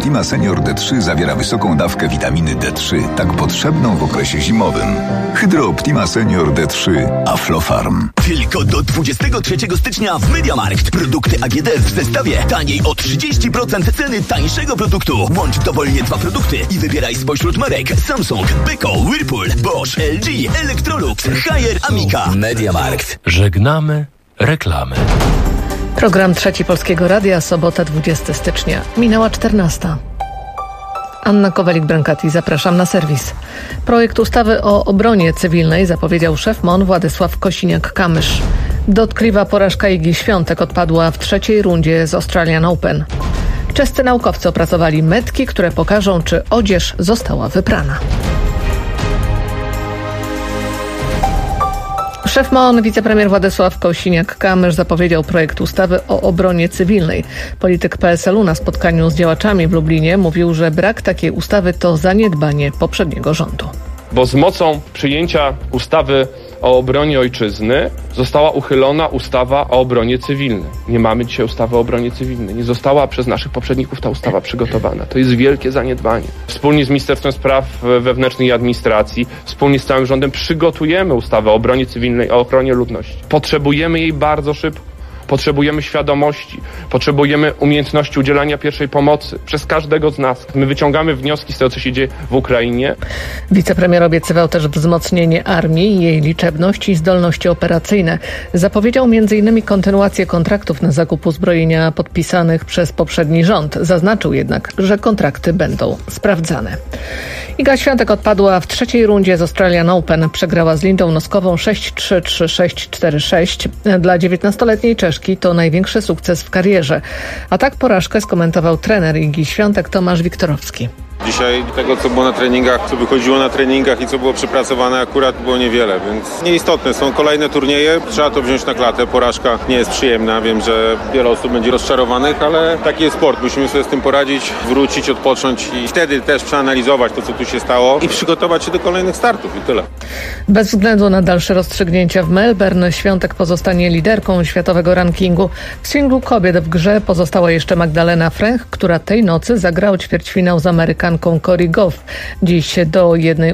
Hydrooptima Senior D3 zawiera wysoką dawkę witaminy D3, tak potrzebną w okresie zimowym. Hydrooptima Senior D3 Aflofarm. Tylko do 23 stycznia w MediaMarkt. Produkty AGD w zestawie taniej o 30% ceny tańszego produktu. Łącz dowolnie 2 produkty i wybieraj spośród marek Samsung, Beko, Whirlpool, Bosch, LG, Electrolux, Haier, Amica. MediaMarkt. Żegnamy reklamy. Program Trzeci Polskiego Radia, sobota 20 stycznia. Minęła 14. Anna Kowalik-Brankati, zapraszam na serwis. Projekt ustawy o obronie cywilnej zapowiedział szef MON Władysław Kosiniak-Kamysz. Dotkliwa porażka Igi Świątek odpadła w trzeciej rundzie z Australian Open. Czescy naukowcy opracowali metki, które pokażą, czy odzież została wyprana. Szef MON, wicepremier Władysław Kosiniak-Kamysz zapowiedział projekt ustawy o obronie cywilnej. Polityk PSL-u na spotkaniu z działaczami w Lublinie mówił, że brak takiej ustawy to zaniedbanie poprzedniego rządu. Bo z mocą przyjęcia ustawy o obronie ojczyzny została uchylona ustawa o obronie cywilnej. Nie mamy dzisiaj ustawy o obronie cywilnej. Nie została przez naszych poprzedników ta ustawa przygotowana. To jest wielkie zaniedbanie. Wspólnie z Ministerstwem Spraw Wewnętrznych i Administracji, wspólnie z całym rządem przygotujemy ustawę o obronie cywilnej, o ochronie ludności. Potrzebujemy jej bardzo szybko. Potrzebujemy świadomości, potrzebujemy umiejętności udzielania pierwszej pomocy przez każdego z nas. My wyciągamy wnioski z tego, co się dzieje w Ukrainie. Wicepremier obiecywał też wzmocnienie armii, jej liczebność i zdolności operacyjne. Zapowiedział m.in. kontynuację kontraktów na zakup uzbrojenia podpisanych przez poprzedni rząd. Zaznaczył jednak, że kontrakty będą sprawdzane. Iga Świątek odpadła w trzeciej rundzie z Australian Open. Przegrała z Lindą Noskową 6-3, 3-6, 4-6. Dla 19-letniej Czeszki to największy sukces w karierze. A tak porażkę skomentował trener Igi Świątek Tomasz Wiktorowski. Dzisiaj tego, co było na treningach, co wychodziło na treningach i co było przepracowane, akurat było niewiele, więc nieistotne. Są kolejne turnieje, trzeba to wziąć na klatę. Porażka nie jest przyjemna, wiem, że wiele osób będzie rozczarowanych, ale taki jest sport. Musimy sobie z tym poradzić, wrócić, odpocząć i wtedy też przeanalizować to, co tu się stało i przygotować się do kolejnych startów i tyle. Bez względu na dalsze rozstrzygnięcia w Melbourne, Świątek pozostanie liderką światowego rankingu. W singlu kobiet w grze pozostała jeszcze Magdalena Fręch, która tej nocy zagrała ćwierćfinał z Amerykanką Cory Gauff. Dziś do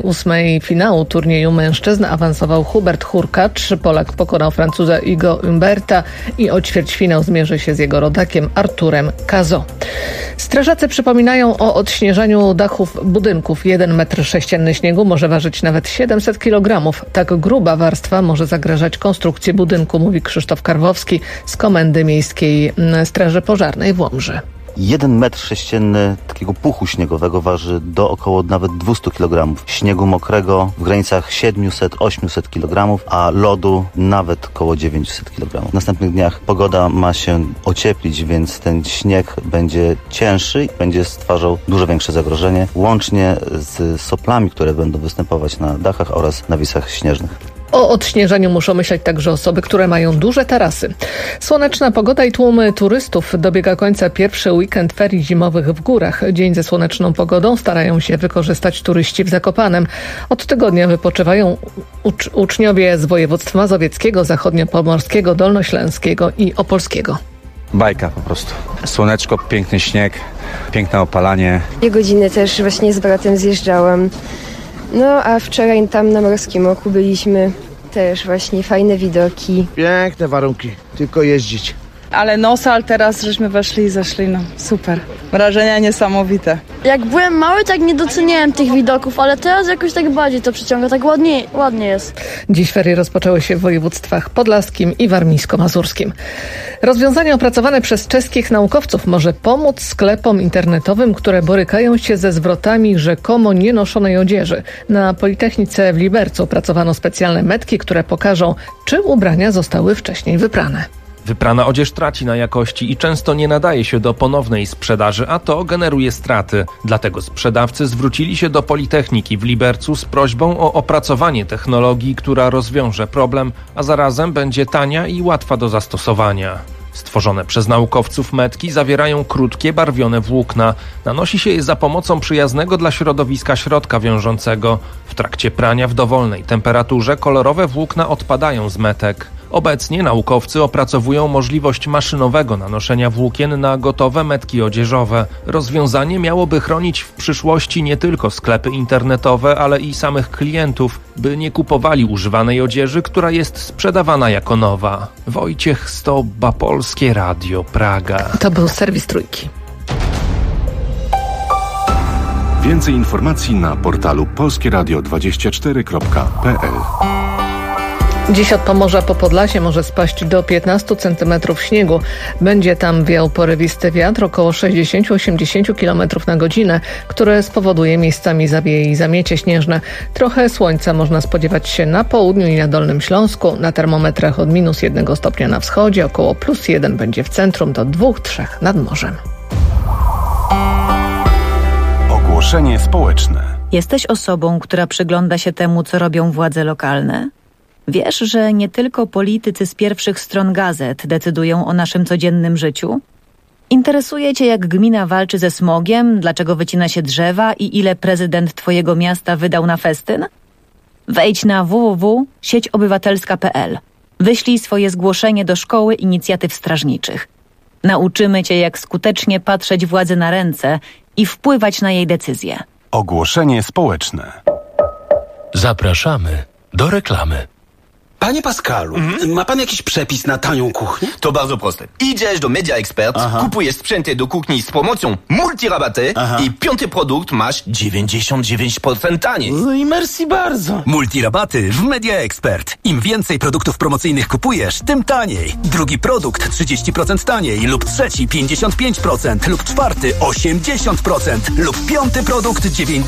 1/8 finału turnieju mężczyzn awansował Hubert Hurkacz. Polak pokonał Francuza Igo Humberta i o ćwierćfinał zmierzy się z jego rodakiem Arturem Cazaux. Strażacy przypominają o odśnieżaniu dachów budynków. 1 metr sześcienny śniegu może ważyć nawet 700 kg. Tak gruba warstwa może zagrażać konstrukcji budynku, mówi Krzysztof Karwowski z Komendy Miejskiej Straży Pożarnej w Łomży. 1 metr sześcienny takiego puchu śniegowego waży do około nawet 200 kg. Śniegu mokrego w granicach 700-800 kg, a lodu nawet około 900 kg. W następnych dniach pogoda ma się ocieplić, więc ten śnieg będzie cięższy i będzie stwarzał dużo większe zagrożenie, łącznie z soplami, które będą występować na dachach oraz nawisach śnieżnych. O odśnieżaniu muszą myśleć także osoby, które mają duże tarasy. Słoneczna pogoda i tłumy turystów. Dobiega końca pierwszy weekend ferii zimowych w górach. Dzień ze słoneczną pogodą starają się wykorzystać turyści w Zakopanem. Od tygodnia wypoczywają uczniowie z województw mazowieckiego, zachodniopomorskiego, dolnośląskiego i opolskiego. Bajka po prostu. Słoneczko, piękny śnieg, piękne opalanie. 2 godziny też właśnie z bratem zjeżdżałem. No a wczoraj tam na Morskim Oku byliśmy, też właśnie fajne widoki. Piękne warunki, tylko jeździć. Ale Nosal teraz żeśmy weszli i zeszli, no super. Wrażenia niesamowite. Jak byłem mały, tak nie doceniałem tych widoków, ale teraz jakoś tak bardziej to przyciąga, tak ładnie jest. Dziś ferie rozpoczęły się w województwach podlaskim i warmińsko-mazurskim. Rozwiązanie opracowane przez czeskich naukowców może pomóc sklepom internetowym, które borykają się ze zwrotami rzekomo nienoszonej odzieży. Na Politechnice w Libercu opracowano specjalne metki, które pokażą, czy ubrania zostały wcześniej wyprane. Wyprana odzież traci na jakości i często nie nadaje się do ponownej sprzedaży, a to generuje straty. Dlatego sprzedawcy zwrócili się do Politechniki w Libercu z prośbą o opracowanie technologii, która rozwiąże problem, a zarazem będzie tania i łatwa do zastosowania. Stworzone przez naukowców metki zawierają krótkie, barwione włókna. Nanosi się je za pomocą przyjaznego dla środowiska środka wiążącego. W trakcie prania w dowolnej temperaturze kolorowe włókna odpadają z metek. Obecnie naukowcy opracowują możliwość maszynowego nanoszenia włókien na gotowe metki odzieżowe. Rozwiązanie miałoby chronić w przyszłości nie tylko sklepy internetowe, ale i samych klientów, by nie kupowali używanej odzieży, która jest sprzedawana jako nowa. Wojciech Stoba, Polskie Radio, Praga. To był serwis Trójki. Więcej informacji na portalu polskieradio24.pl. Dziś od Pomorza po Podlasie może spaść do 15 cm śniegu. Będzie tam wiał porywisty wiatr około 60-80 km na godzinę, które spowoduje miejscami zawieje i zamiecie śnieżne. Trochę słońca można spodziewać się na południu i na Dolnym Śląsku. Na termometrach od -1 stopnia na wschodzie, około +1 będzie w centrum, do 2-3 nad morzem. Ogłoszenie społeczne. Jesteś osobą, która przygląda się temu, co robią władze lokalne? Wiesz, że nie tylko politycy z pierwszych stron gazet decydują o naszym codziennym życiu? Interesuje Cię, jak gmina walczy ze smogiem, dlaczego wycina się drzewa i ile prezydent Twojego miasta wydał na festyn? Wejdź na www.sieciobywatelska.pl. Wyślij swoje zgłoszenie do Szkoły Inicjatyw Strażniczych. Nauczymy Cię, jak skutecznie patrzeć władzy na ręce i wpływać na jej decyzje. Ogłoszenie społeczne. Zapraszamy do reklamy. Panie Pascalu, ma pan jakiś przepis na tanią kuchnię? To bardzo proste. Idziesz do Media Expert, kupujesz sprzęty do kuchni z promocją multirabaty i 5. produkt masz 99% taniej. No i merci bardzo. Multirabaty w Media Expert. Im więcej produktów promocyjnych kupujesz, tym taniej. Drugi produkt 30% taniej lub trzeci 55% lub czwarty 80% lub 5. produkt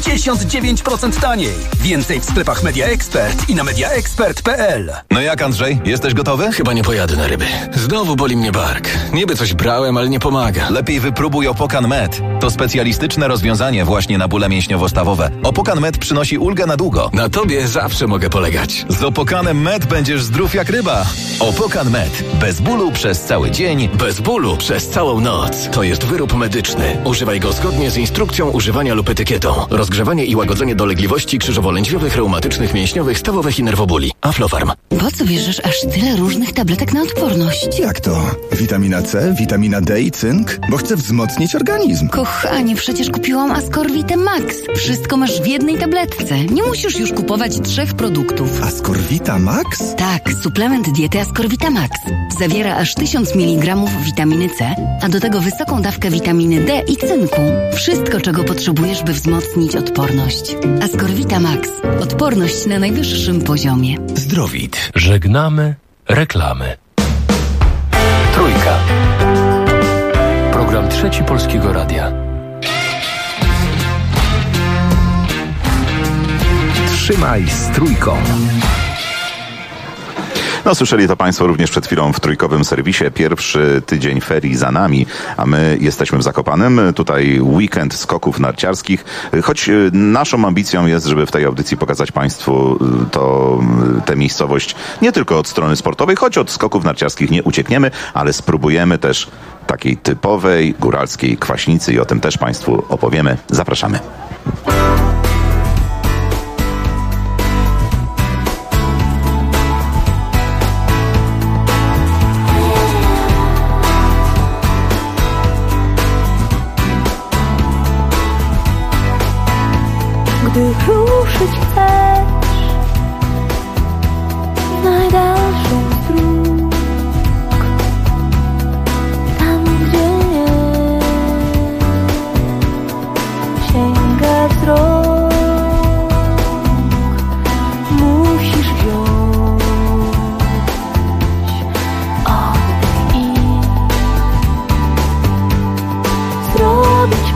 99% taniej. Więcej w sklepach Media Expert i na mediaexpert.pl. No jak, Andrzej? Jesteś gotowy? Chyba nie pojadę na ryby. Znowu boli mnie bark. Niby coś brałem, ale nie pomaga. Lepiej wypróbuj Opokan Med. To specjalistyczne rozwiązanie właśnie na bóle mięśniowo-stawowe. Opokan Med przynosi ulgę na długo. Na tobie zawsze mogę polegać. Z Opokanem Med będziesz zdrów jak ryba. Opokan Med. Bez bólu przez cały dzień. Bez bólu przez całą noc. To jest wyrób medyczny. Używaj go zgodnie z instrukcją używania lub etykietą. Rozgrzewanie i łagodzenie dolegliwości krzyżowo-lędźwiowych, reumatycznych, mięśniowych, stawowych i nerwobóli. Aflofarm. Po co bierzesz aż tyle różnych tabletek na odporność? Jak to? Witamina C, witamina D i cynk? Bo chcę wzmocnić organizm. Kochanie, przecież kupiłam Ascorvitę Max. Wszystko masz w jednej tabletce. Nie musisz już kupować 3 produktów. Ascorvita Max? Tak, suplement diety Ascorvita Max. Zawiera aż 1000 mg witaminy C, a do tego wysoką dawkę witaminy D i cynku. Wszystko, czego potrzebujesz, by wzmocnić odporność. Ascorvita Max. Odporność na najwyższym poziomie. Zdrowit. Żegnamy reklamy. Trójka. Program Trzeci Polskiego Radia. Trzymaj z Trójką. No, słyszeli to Państwo również przed chwilą w trójkowym serwisie. Pierwszy tydzień ferii za nami, a my jesteśmy w Zakopanem. Tutaj weekend skoków narciarskich. Choć naszą ambicją jest, żeby w tej audycji pokazać Państwu tę miejscowość nie tylko od strony sportowej, choć od skoków narciarskich nie uciekniemy, ale spróbujemy też takiej typowej góralskiej kwaśnicy i o tym też Państwu opowiemy. Zapraszamy. Gdy ruszyć chcesz w najdalszą z dróg, tam gdzie nie sięga wzrok, musisz wziąć oddech i zrobić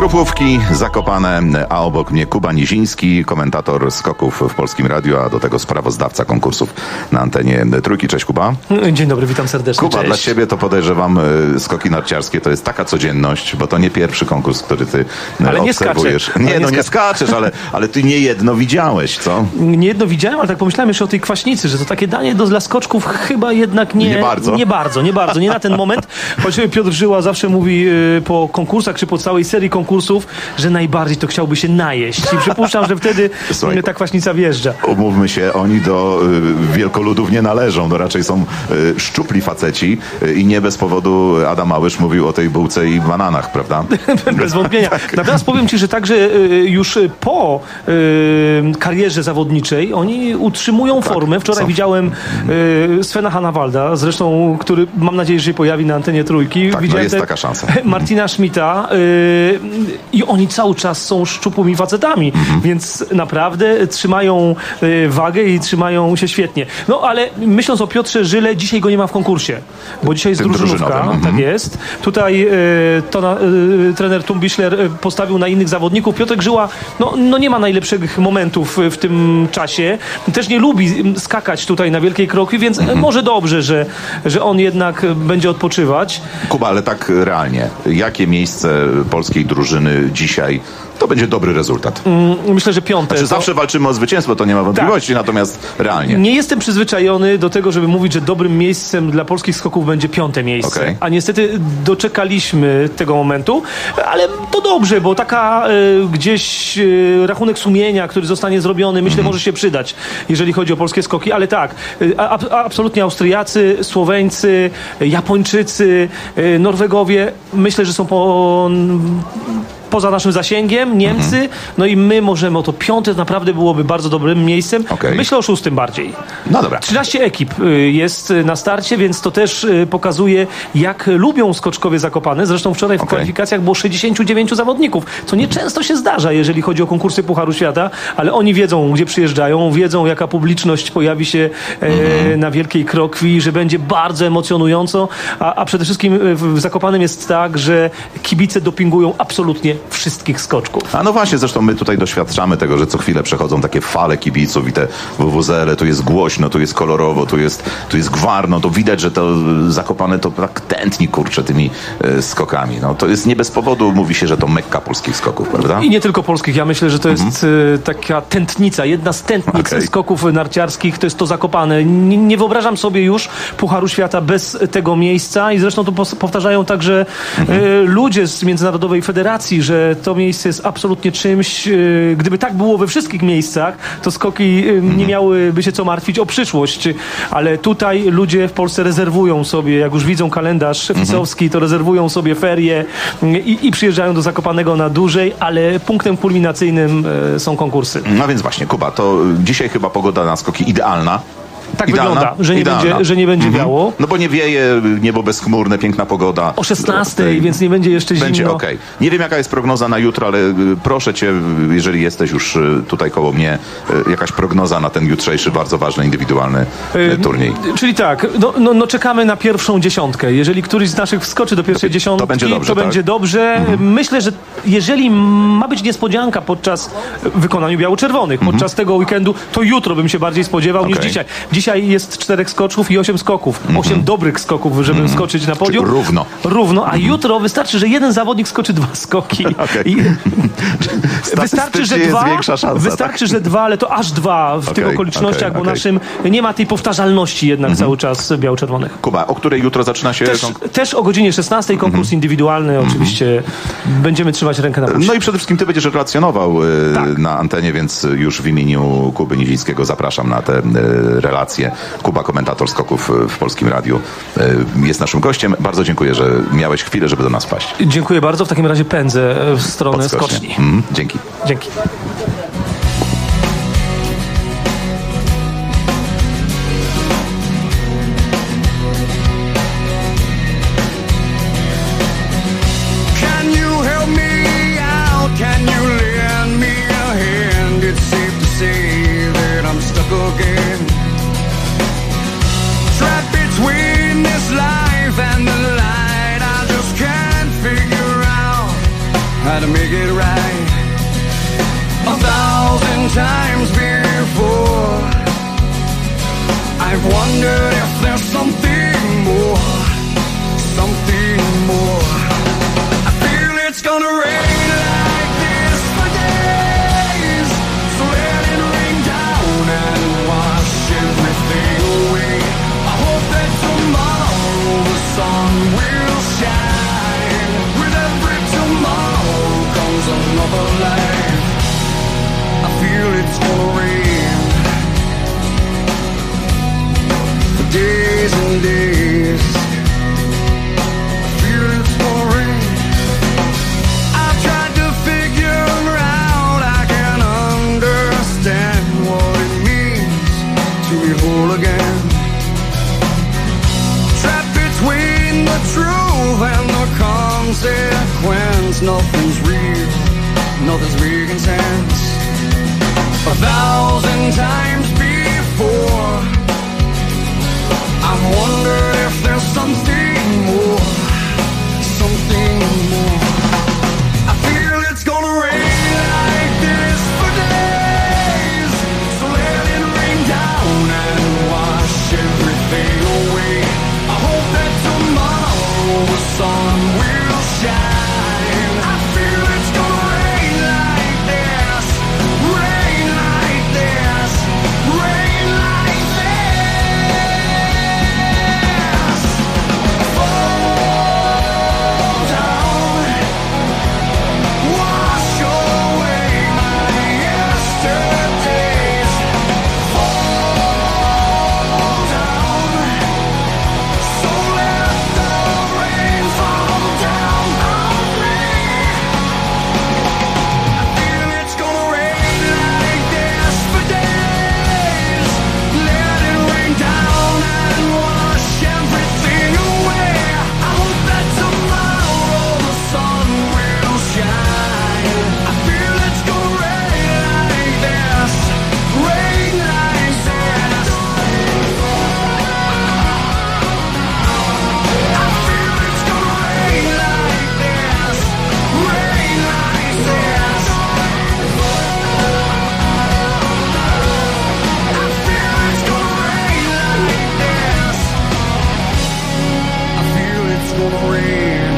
Krupówki, Zakopane, a obok mnie Kuba Niziński, komentator skoków w Polskim Radiu, a do tego sprawozdawca konkursów na antenie Trójki. Cześć, Kuba. Dzień dobry, witam serdecznie. Kuba, Cześć. dla ciebie to podejrzewam, skoki narciarskie to jest taka codzienność, bo to nie pierwszy konkurs, który ty obserwujesz. Nie skaczesz, ale ty niejedno widziałeś, co? Niejedno widziałem, ale tak pomyślałem jeszcze o tej kwaśnicy, że to takie danie dla skoczków chyba jednak nie bardzo. Nie na ten moment. Choć Piotr Żyła zawsze mówi po konkursach, czy po całej serii konkursów, że najbardziej to chciałby się najeść. I przypuszczam, że wtedy ta kwaśnica wjeżdża. Umówmy się, oni do wielkoludów nie należą. No raczej są szczupli faceci i nie bez powodu Adam Małysz mówił o tej bułce i bananach, prawda? Bez wątpienia. Natomiast powiem ci, że także już po karierze zawodniczej oni utrzymują formę. Wczoraj widziałem Svena Hanawalda, zresztą, który mam nadzieję, że się pojawi na antenie Trójki. Tak, widziałem jest taka szansa. Martina Schmidta i oni cały czas są szczupłymi facetami, więc naprawdę trzymają wagę i trzymają się świetnie. No ale myśląc o Piotrze Żyle, dzisiaj go nie ma w konkursie, bo dzisiaj jest drużynówka. Tak jest. Tutaj trener Tumbischler postawił na innych zawodników. Piotrek Żyła no nie ma najlepszych momentów w tym czasie. Też nie lubi skakać tutaj na wielkiej krokwi, więc może dobrze, że on jednak będzie odpoczywać. Kuba, ale tak realnie, jakie miejsce polskiej drużyny dzisiaj to będzie dobry rezultat? Myślę, że 5. Znaczy, zawsze walczymy o zwycięstwo, to nie ma wątpliwości, natomiast realnie. Nie jestem przyzwyczajony do tego, żeby mówić, że dobrym miejscem dla polskich skoków będzie 5. miejsce. Okay. A niestety doczekaliśmy tego momentu, ale to dobrze, bo taka gdzieś rachunek sumienia, który zostanie zrobiony, myślę, może się przydać, jeżeli chodzi o polskie skoki, ale tak, absolutnie Austriacy, Słoweńcy, Japończycy, Norwegowie, myślę, że są poza naszym zasięgiem, Niemcy, no i my możemy o to 5. naprawdę byłoby bardzo dobrym miejscem. Okay. Myślę o 6. bardziej. No dobra. 13 ekip jest na starcie, więc to też pokazuje, jak lubią skoczkowie Zakopane. Zresztą wczoraj w kwalifikacjach było 69 zawodników, co nieczęsto się zdarza, jeżeli chodzi o konkursy Pucharu Świata, ale oni wiedzą, gdzie przyjeżdżają, wiedzą, jaka publiczność pojawi się na wielkiej krokwi, że będzie bardzo emocjonująco, a przede wszystkim w Zakopanem jest tak, że kibice dopingują absolutnie wszystkich skoczków. A no właśnie, zresztą my tutaj doświadczamy tego, że co chwilę przechodzą takie fale kibiców i te WWZL-e, tu jest głośno, tu jest kolorowo, tu jest gwarno, to widać, że to Zakopane to tak tętni, kurczę, tymi skokami. No to jest nie bez powodu, mówi się, że to Mekka polskich skoków, prawda? I nie tylko polskich, ja myślę, że to jest taka tętnica, jedna z tętnic skoków narciarskich, to jest to Zakopane. Nie wyobrażam sobie już Pucharu Świata bez tego miejsca i zresztą to powtarzają także ludzie z Międzynarodowej Federacji, że to miejsce jest absolutnie czymś, gdyby tak było we wszystkich miejscach, to skoki nie miałyby się co martwić o przyszłość, ale tutaj ludzie w Polsce rezerwują sobie, jak już widzą kalendarz fisowski, to rezerwują sobie ferie i przyjeżdżają do Zakopanego na dłużej, ale punktem kulminacyjnym są konkursy. No więc właśnie, Kuba, to dzisiaj chyba pogoda na skoki idealna. Tak wygląda, że nie będzie wiało. No bo nie wieje, niebo bezchmurne, piękna pogoda. O 16, więc nie będzie jeszcze zimno. Będzie okej. Nie wiem, jaka jest prognoza na jutro, ale proszę cię, jeżeli jesteś już tutaj koło mnie, jakaś prognoza na ten jutrzejszy, bardzo ważny, indywidualny turniej. Czyli tak, no czekamy na pierwszą dziesiątkę. Jeżeli któryś z naszych wskoczy do pierwszej dziesiątki, to będzie dobrze. Myślę, że jeżeli ma być niespodzianka podczas wykonania biało-czerwonych, podczas tego weekendu, to jutro bym się bardziej spodziewał niż dzisiaj. Dzisiaj jest 4 skoczków i 8 skoków. 8 dobrych skoków, żeby skoczyć na podium. Równo, a jutro wystarczy, że jeden zawodnik skoczy 2 skoki. Wystarczy, że 2, ale to aż 2 w tych okolicznościach, bo naszym nie ma tej powtarzalności jednak cały czas biało-czerwonych. Kuba, o której jutro zaczyna się? Też o godzinie 16 konkurs indywidualny. Oczywiście będziemy trzymać rękę na pulsie. No i przede wszystkim ty będziesz relacjonował na antenie, więc już w imieniu Kuby Nizińskiego zapraszam na te relacje. Kuba, komentator skoków w Polskim Radiu, jest naszym gościem. Bardzo dziękuję, że miałeś chwilę, żeby do nas wpaść. Dziękuję bardzo. W takim razie pędzę w stronę skoczni. Dzięki. Dzięki. To make it times before. I've wondered if there's something more, something more. I feel it's gonna rain like this for days, so let it rain down and wash everything away. I hope that tomorrow the sun will shine. With every tomorrow comes another life. I feel it's gonna rain for days and days. I feel it's gonna rain. I've tried to figure out, I can understand what it means to be whole again. Trapped between the truth and the consequence. Nothing's real, nothing's making sense. 1,000 times before, I've wondered if there's something more, something more. I feel it's gonna rain like this for days, so let it rain down and wash everything away. I hope that tomorrow the sun will shine. I feel it's gonna rain like this, rain like this, rain like this. Fall down, wash away my yesterdays. Fall down, so let the rain fall down on me. I feel it's gonna rain like this for days. Let it rain down and wash everything away. I hope that tomorrow the sun will shine. I feel it's gonna rain like this, rain like this. I feel it's gonna rain like this, rain like this. I feel it's gonna rain like this. I feel it's gonna rain.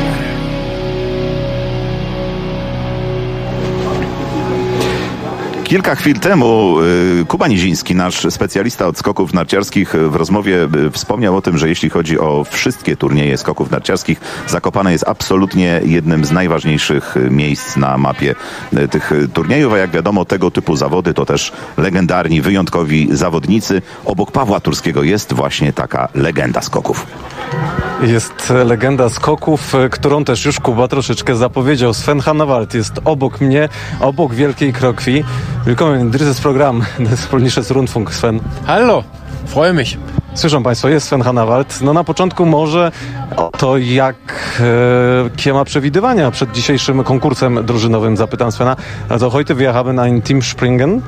Kilka chwil temu Kuba Niziński, nasz specjalista od skoków narciarskich, w rozmowie wspomniał o tym, że jeśli chodzi o wszystkie turnieje skoków narciarskich, Zakopane jest absolutnie jednym z najważniejszych miejsc na mapie tych turniejów, a jak wiadomo, tego typu zawody to też legendarni, wyjątkowi zawodnicy. Obok Pawła Turskiego jest właśnie taka legenda skoków. Jest legenda skoków, którą też już Kuba troszeczkę zapowiedział. Sven Hannawald jest obok mnie, obok Wielkiej Krokwi. Willkommen in dieses Programm des Polnisches Rundfunk, Sven. Hallo, freue mich. Słyszą Państwo, jest Sven Hannawald. No na początku może o to, jakie ma przewidywania przed dzisiejszym konkursem drużynowym. Zapytam Svena. Also heute wir haben ein Teamspringen.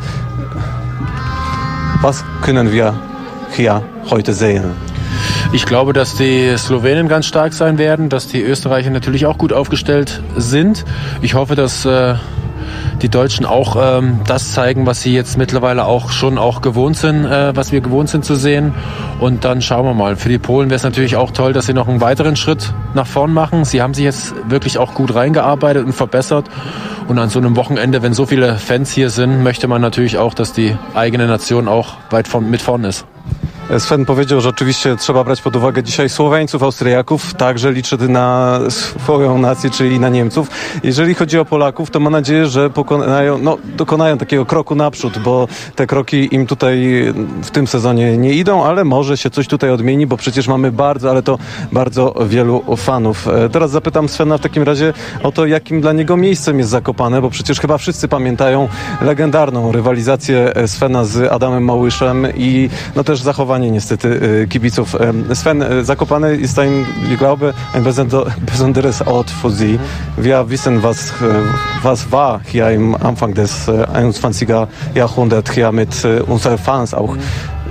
Was können wir hier heute sehen? Ich glaube, dass die Slowenen ganz stark sein werden, dass die Österreicher natürlich auch gut aufgestellt sind. Ich hoffe, dass die Deutschen auch das zeigen, was sie jetzt mittlerweile auch schon gewohnt sind, was wir gewohnt sind zu sehen. Und dann schauen wir mal. Für die Polen wäre es natürlich auch toll, dass sie noch einen weiteren Schritt nach vorn machen. Sie haben sich jetzt wirklich auch gut reingearbeitet und verbessert. Und an so einem Wochenende, wenn so viele Fans hier sind, möchte man natürlich auch, dass die eigene Nation auch mit vorn ist. Sven powiedział, że oczywiście trzeba brać pod uwagę dzisiaj Słoweńców, Austriaków, także liczy na swoją nację, czyli na Niemców. Jeżeli chodzi o Polaków, to mam nadzieję, że dokonają takiego kroku naprzód, bo te kroki im tutaj w tym sezonie nie idą, ale może się coś tutaj odmieni, bo przecież mamy bardzo wielu fanów. Teraz zapytam Svena w takim razie o to, jakim dla niego miejscem jest Zakopane, bo przecież chyba wszyscy pamiętają legendarną rywalizację Svena z Adamem Małyszem i też zachowanie niestety kibiców. Sven, Zakopane ist ich glaube, ein besonderes Ort für Sie. Wir wissen, was war hier im Anfang des 21. Jahrhunderts hier mit unseren Fans auch.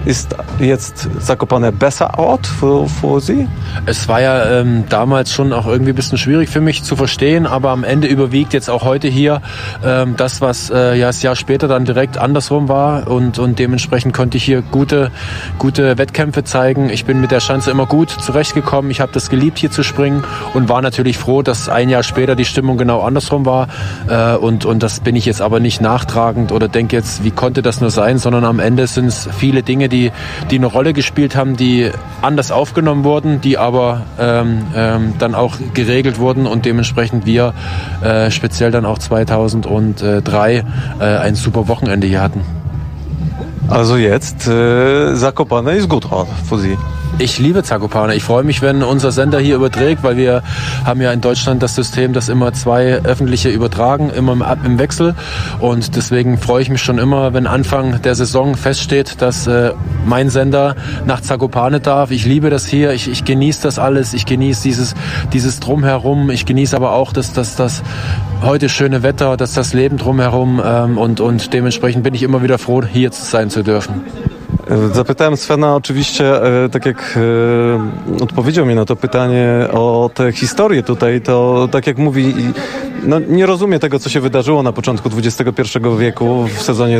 Ist jetzt Zakopane besser Ort für Sie? Es war ja damals schon auch irgendwie ein bisschen schwierig für mich zu verstehen, aber am Ende überwiegt jetzt auch heute hier das, was ja das Jahr später dann direkt andersrum war und dementsprechend konnte ich hier gute Wettkämpfe zeigen. Ich bin mit der Schanze immer gut zurechtgekommen. Ich habe das geliebt, hier zu springen und war natürlich froh, dass ein Jahr später die Stimmung genau andersrum war und das bin ich jetzt aber nicht nachtragend oder denke jetzt, wie konnte das nur sein, sondern am Ende sind es viele Dinge, die eine Rolle gespielt haben, die anders aufgenommen wurden, die aber dann auch geregelt wurden und dementsprechend wir speziell dann auch 2003 ein super Wochenende hier hatten. Also jetzt, Zakopane ist gut für Sie. Ich liebe Zakopane. Ich freue mich, wenn unser Sender hier überträgt, weil wir haben ja in Deutschland das System, dass immer 2 öffentliche übertragen, immer im Wechsel. Und deswegen freue ich mich schon immer, wenn Anfang der Saison feststeht, dass mein Sender nach Zakopane darf. Ich liebe das hier. Ich genieße das alles. Ich genieße dieses Drumherum. Ich genieße aber auch das heute schöne Wetter, das Leben drumherum. Und dementsprechend bin ich immer wieder froh, hier sein zu dürfen. Zapytałem Svena oczywiście, tak jak odpowiedział mi na to pytanie o tę historię tutaj, to tak jak mówi, no nie rozumie tego, co się wydarzyło na początku XXI wieku w sezonie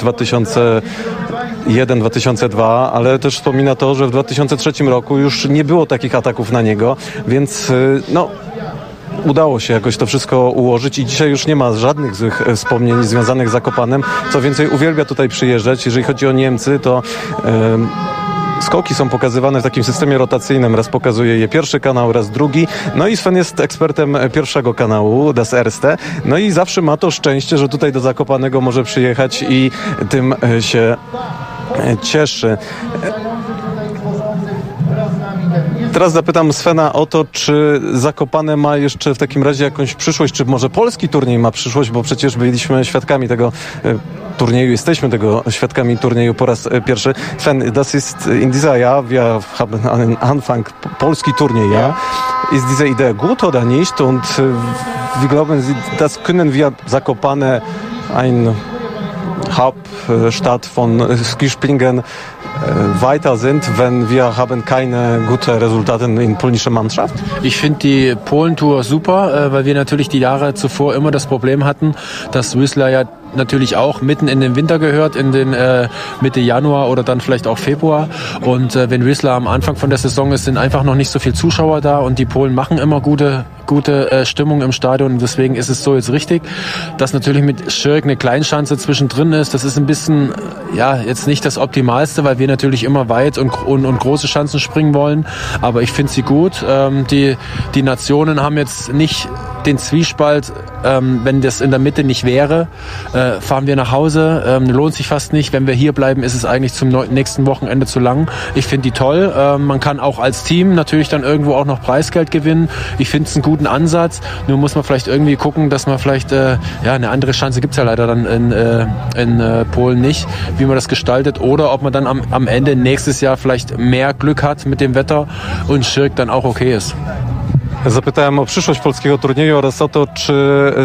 2001-2002, ale też wspomina to, że w 2003 roku już nie było takich ataków na niego, więc no udało się jakoś to wszystko ułożyć i dzisiaj już nie ma żadnych złych wspomnień związanych z Zakopanem. Co więcej, uwielbia tutaj przyjeżdżać. Jeżeli chodzi o Niemcy, to skoki są pokazywane w takim systemie rotacyjnym. Raz pokazuje je pierwszy kanał, raz drugi. No i Sven jest ekspertem pierwszego kanału, Das Erste. No i zawsze ma to szczęście, że tutaj do Zakopanego może przyjechać i tym się cieszy. Teraz zapytam Svena o to, czy Zakopane ma jeszcze w takim razie jakąś przyszłość, czy może polski turniej ma przyszłość, bo przecież byliśmy świadkami tego turnieju, jesteśmy tego świadkami turnieju po raz pierwszy. Sven, das ist in dieser Jahr, wir haben einen Anfang polski Turnier, ja? Ist diese Idee gut oder nicht? Und wie glauben Sie, das können wir Zakopane ein Hauptstadt von Skispringen weiter sind, wenn wir haben keine guten Resultate in polnischer Mannschaft? Ich finde die Polentour super, weil wir natürlich die Jahre zuvor immer das Problem hatten, dass Whistler ja natürlich auch mitten in den Winter gehört, in den Mitte Januar oder dann vielleicht auch Februar. Und wenn Whistler am Anfang von der Saison ist, sind einfach noch nicht so viele Zuschauer da und die Polen machen immer gute Stimmung im Stadion und deswegen ist es so jetzt richtig, dass natürlich mit Schirk eine Kleinschanze zwischendrin ist. Das ist ein bisschen, ja, jetzt nicht das Optimalste, weil wir natürlich immer weit und große Schanzen springen wollen, aber ich finde sie gut. Die Nationen haben jetzt nicht den Zwiespalt, wenn das in der Mitte nicht wäre, fahren wir nach Hause, lohnt sich fast nicht. Wenn wir hier bleiben, ist es eigentlich zum nächsten Wochenende zu lang. Ich finde die toll. Man kann auch als Team natürlich dann irgendwo auch noch Preisgeld gewinnen. Ich finde es einen guten Ansatz. Nur muss man vielleicht irgendwie gucken, dass man vielleicht, eine andere Chance gibt's ja leider dann in Polen nicht, wie man das gestaltet. Oder ob man dann am Ende nächstes Jahr vielleicht mehr Glück hat mit dem Wetter und Schirk dann auch okay ist. Zapytałem o przyszłość polskiego turnieju oraz o to, czy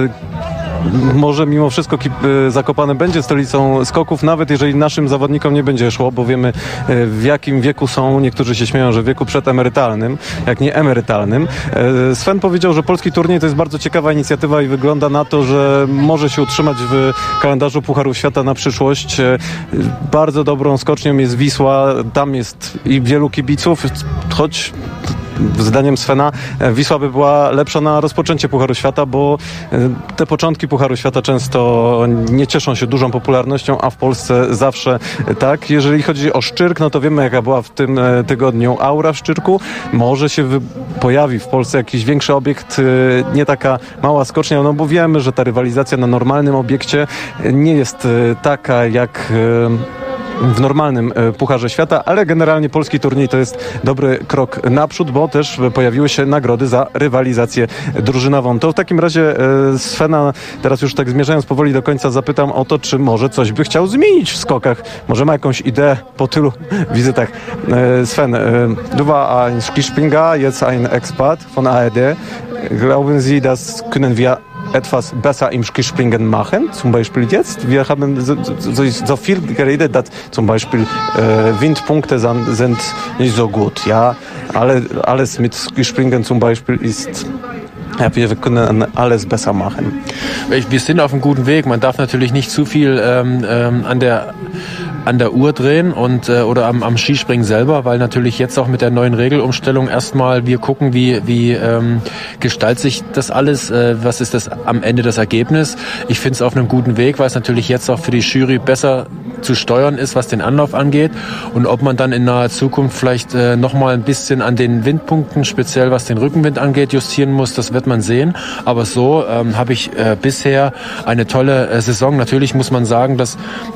może mimo wszystko Zakopane będzie stolicą skoków, nawet jeżeli naszym zawodnikom nie będzie szło, bo wiemy w jakim wieku są. Niektórzy się śmieją, że w wieku przedemerytalnym, jak nie emerytalnym. Sven powiedział, że polski turniej to jest bardzo ciekawa inicjatywa i wygląda na to, że może się utrzymać w kalendarzu Pucharu Świata na przyszłość. Bardzo dobrą skocznią jest Wisła, tam jest i wielu kibiców, choć zdaniem Svena Wisła by była lepsza na rozpoczęcie Pucharu Świata, bo te początki Pucharu Świata często nie cieszą się dużą popularnością, a w Polsce zawsze tak. Jeżeli chodzi o Szczyrk, no to wiemy, jaka była w tym tygodniu aura w Szczyrku. Może się pojawi w Polsce jakiś większy obiekt, nie taka mała skocznia, no bo wiemy, że ta rywalizacja na normalnym obiekcie nie jest taka jak w normalnym Pucharze Świata, ale generalnie polski turniej to jest dobry krok naprzód, bo też pojawiły się nagrody za rywalizację drużynową. To w takim razie Svena, teraz już tak zmierzając powoli do końca, zapytam o to, czy może coś by chciał zmienić w skokach. Może ma jakąś ideę po tylu wizytach. Sven, du war ein Skispringer, jetzt ein Expert von ARD. Glauben Sie, das können wir etwas besser im Skispringen machen, zum Beispiel jetzt. Wir haben so viel geredet, dass zum Beispiel Windpunkte sind nicht so gut. Ja, alles mit Skispringen zum Beispiel ist... Ja, wir können alles besser machen. Wir sind auf einem guten Weg. Man darf natürlich nicht zu viel an der Uhr drehen und oder am Skispringen selber, weil natürlich jetzt auch mit der neuen Regelumstellung erstmal wir gucken, wie gestaltet sich das alles, was ist das am Ende das Ergebnis. Ich finde es auf einem guten Weg, weil es natürlich jetzt auch für die Jury besser zu steuern ist, was den Anlauf angeht, und ob man dann in naher Zukunft vielleicht noch mal ein bisschen an den Windpunkten, speziell was den Rückenwind angeht, justieren muss, das wird man sehen. Aber so habe ich bisher eine tolle Saison. Natürlich muss man sagen, dass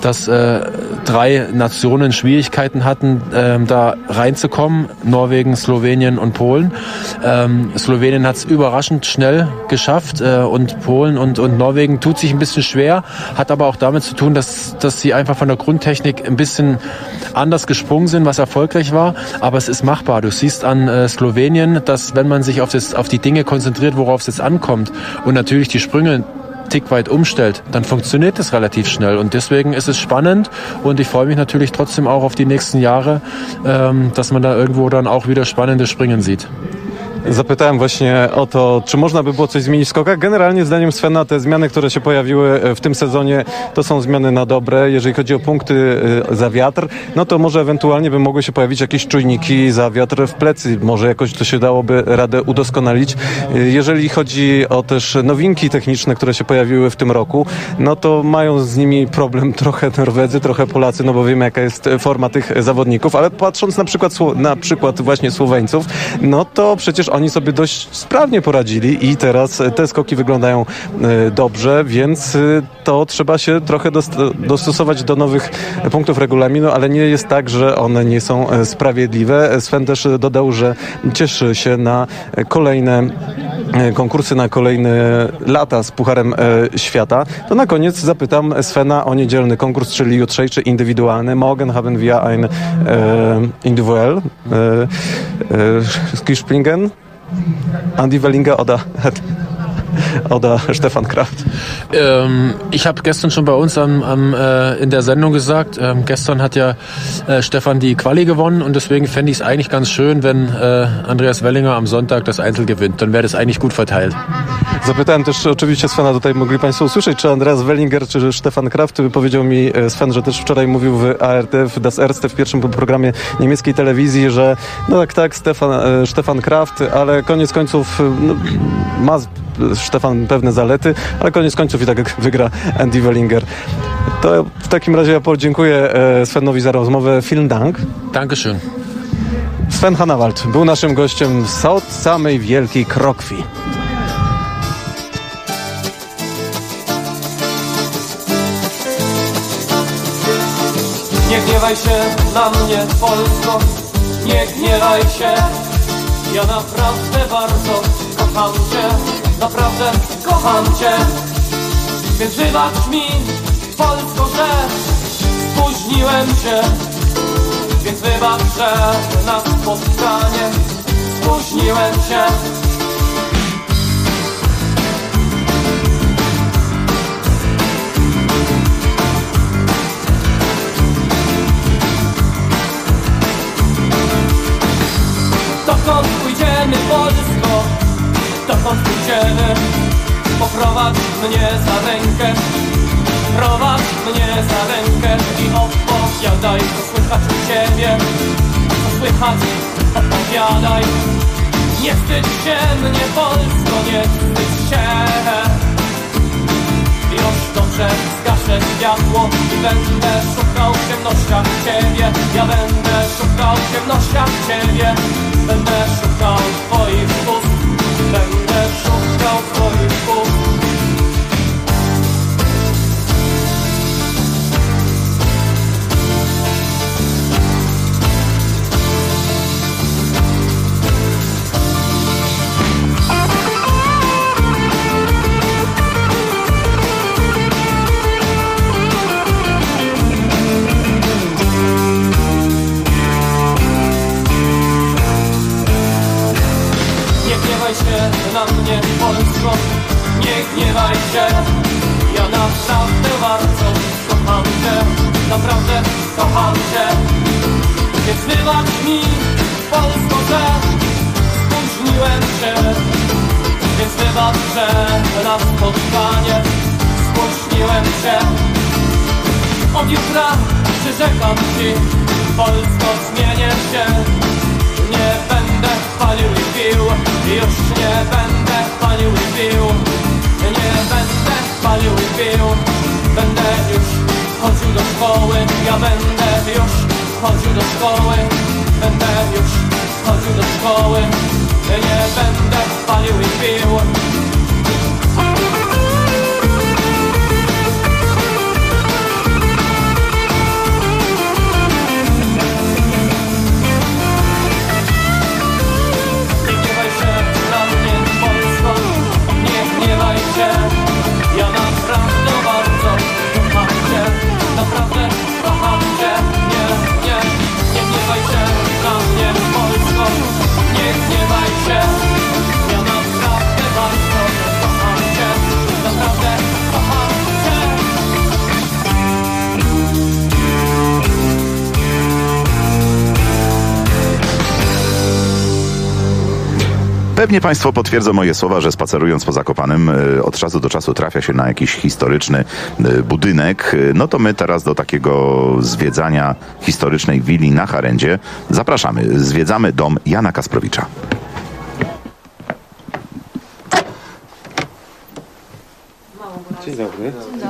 3 Nationen Schwierigkeiten hatten, da reinzukommen. Norwegen, Slowenien und Polen. Slowenien hat es überraschend schnell geschafft und Polen und Norwegen tut sich ein bisschen schwer, hat aber auch damit zu tun, dass sie einfach von der Grundtechnik ein bisschen anders gesprungen sind, was erfolgreich war. Aber es ist machbar. Du siehst an Slowenien, dass wenn man sich auf die Dinge konzentriert, worauf es jetzt ankommt und natürlich die Sprünge Tick weit umstellt, dann funktioniert das relativ schnell. Und deswegen ist es spannend und ich freue mich natürlich trotzdem auch auf die nächsten Jahre, dass man da irgendwo dann auch wieder spannende Springen sieht. Zapytałem właśnie o to, czy można by było coś zmienić w skokach. Generalnie zdaniem Svena te zmiany, które się pojawiły w tym sezonie, to są zmiany na dobre. Jeżeli chodzi o punkty za wiatr, no to może ewentualnie by mogły się pojawić jakieś czujniki za wiatr w plecy. Może jakoś to się dałoby radę udoskonalić. Jeżeli chodzi o też nowinki techniczne, które się pojawiły w tym roku, no to mają z nimi problem trochę Norwedzy, trochę Polacy, no bo wiemy jaka jest forma tych zawodników, ale patrząc na przykład właśnie Słoweńców, no to przecież oni sobie dość sprawnie poradzili i teraz te skoki wyglądają dobrze, więc to trzeba się trochę dostosować do nowych punktów regulaminu, ale nie jest tak, że one nie są sprawiedliwe. Sven też dodał, że cieszy się na kolejne konkursy, na kolejne lata z Pucharem Świata. To na koniec zapytam Svena o niedzielny konkurs, czyli jutrzejszy indywidualny. Morgen haben wir ein individuell Skispringen. Andi Wellinger oder Stefan Kraft? Ich habe gestern schon bei uns in der Sendung gesagt, gestern hat ja Stefan die Quali gewonnen und deswegen fände ich es eigentlich ganz schön, wenn Andreas Wellinger am Sonntag das Einzel gewinnt. Dann wäre das eigentlich gut verteilt. Zapytałem też oczywiście Svena, tutaj mogli Państwo usłyszeć, czy Andreas Wellinger, czy Stefan Kraft. Powiedział mi Sven, że też wczoraj mówił w ARD, w Das Erste, w pierwszym programie niemieckiej telewizji, że no tak, Stefan Kraft, ale koniec końców ma Stefan pewne zalety, ale koniec końców i tak wygra Andy Wellinger. To w takim razie ja podziękuję Svenowi za rozmowę. Vielen Dank. Dankeschön. Sven Hannawald był naszym gościem od samej Wielkiej Krokwi. Nie gniewaj się na mnie, Polsko, nie gniewaj się. Ja naprawdę bardzo kocham cię, naprawdę kocham cię. Więc wybacz mi, Polsko, że spóźniłem się. Więc wybacz, że na spotkanie spóźniłem się. Dokąd pójdziemy, Polsko? Dokąd pójdziemy? Poprowadź mnie za rękę, prowadź mnie za rękę i opowiadaj, co słychać u ciebie, co słychać, opowiadaj. Nie wstydź się mnie, Polsko, nie wstydź się. Już dobrze zgaszę światło i będę szukał w ciemnościach ciebie. Ja będę szukał w ciemnościach ciebie. Będę szukał twoich ust. Będę szukał twoich ust. Nie wybacz mi, Polsko, że spóźniłem się. Więc wybacz, że na spotkanie spóźniłem się. Od jutra przyrzekam ci, Polsko, zmienię się. Nie będę palił i pił, już nie będę palił i pił. Nie będę palił i pił, będę już chodził do szkoły. Ja będę już chodził do szkoły, będę już chodził do szkoły. Nie będę palił i pił. Ja naprawdę bardzo kocham cię, naprawdę kocham cię. Nie gniewaj się na mnie, Polsko, nie gniewaj się. Ja naprawdę bardzo kocham cię, naprawdę kocham cię. Pewnie Państwo potwierdzą moje słowa, że spacerując po Zakopanem od czasu do czasu trafia się na jakiś historyczny budynek. No to my teraz do takiego zwiedzania historycznej willi na Harendzie zapraszamy. Zwiedzamy dom Jana Kasprowicza. Dzień dobry.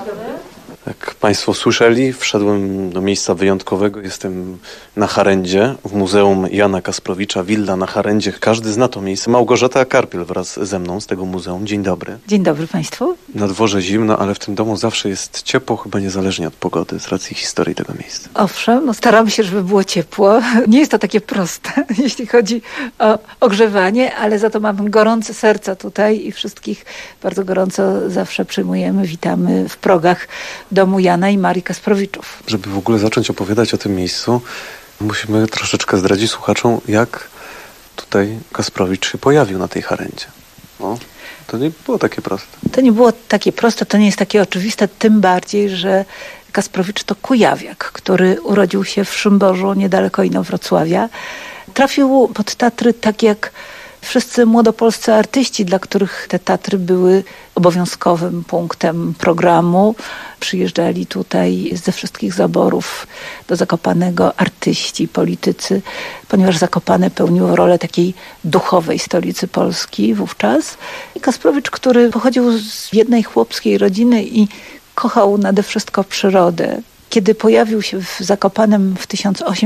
Jak Państwo słyszeli, wszedłem do miejsca wyjątkowego. Jestem na Harendzie, w Muzeum Jana Kasprowicza, willa na Harendzie. Każdy zna to miejsce. Małgorzata Karpiel wraz ze mną z tego muzeum. Dzień dobry. Dzień dobry Państwu. Na dworze zimno, ale w tym domu zawsze jest ciepło, chyba niezależnie od pogody, z racji historii tego miejsca. Owszem, no staramy się, żeby było ciepło. Nie jest to takie proste, jeśli chodzi o ogrzewanie, ale za to mamy gorące serca tutaj i wszystkich bardzo gorąco zawsze przyjmujemy, witamy w progach domu Jana i Marii Kasprowiczów. Żeby w ogóle zacząć opowiadać o tym miejscu, musimy troszeczkę zdradzić słuchaczom, jak tutaj Kasprowicz się pojawił na tej Harendzie. No, to nie było takie proste. To nie było takie proste, to nie jest takie oczywiste, tym bardziej, że Kasprowicz to kujawiak, który urodził się w Szymborzu, niedaleko Inowrocławia. Trafił pod Tatry tak jak wszyscy młodopolscy artyści, dla których te Tatry były obowiązkowym punktem programu. Przyjeżdżali tutaj ze wszystkich zaborów do Zakopanego artyści, politycy, ponieważ Zakopane pełniło rolę takiej duchowej stolicy Polski wówczas. I Kasprowicz, który pochodził z jednej chłopskiej rodziny i kochał nade wszystko przyrodę. Kiedy pojawił się w Zakopanem w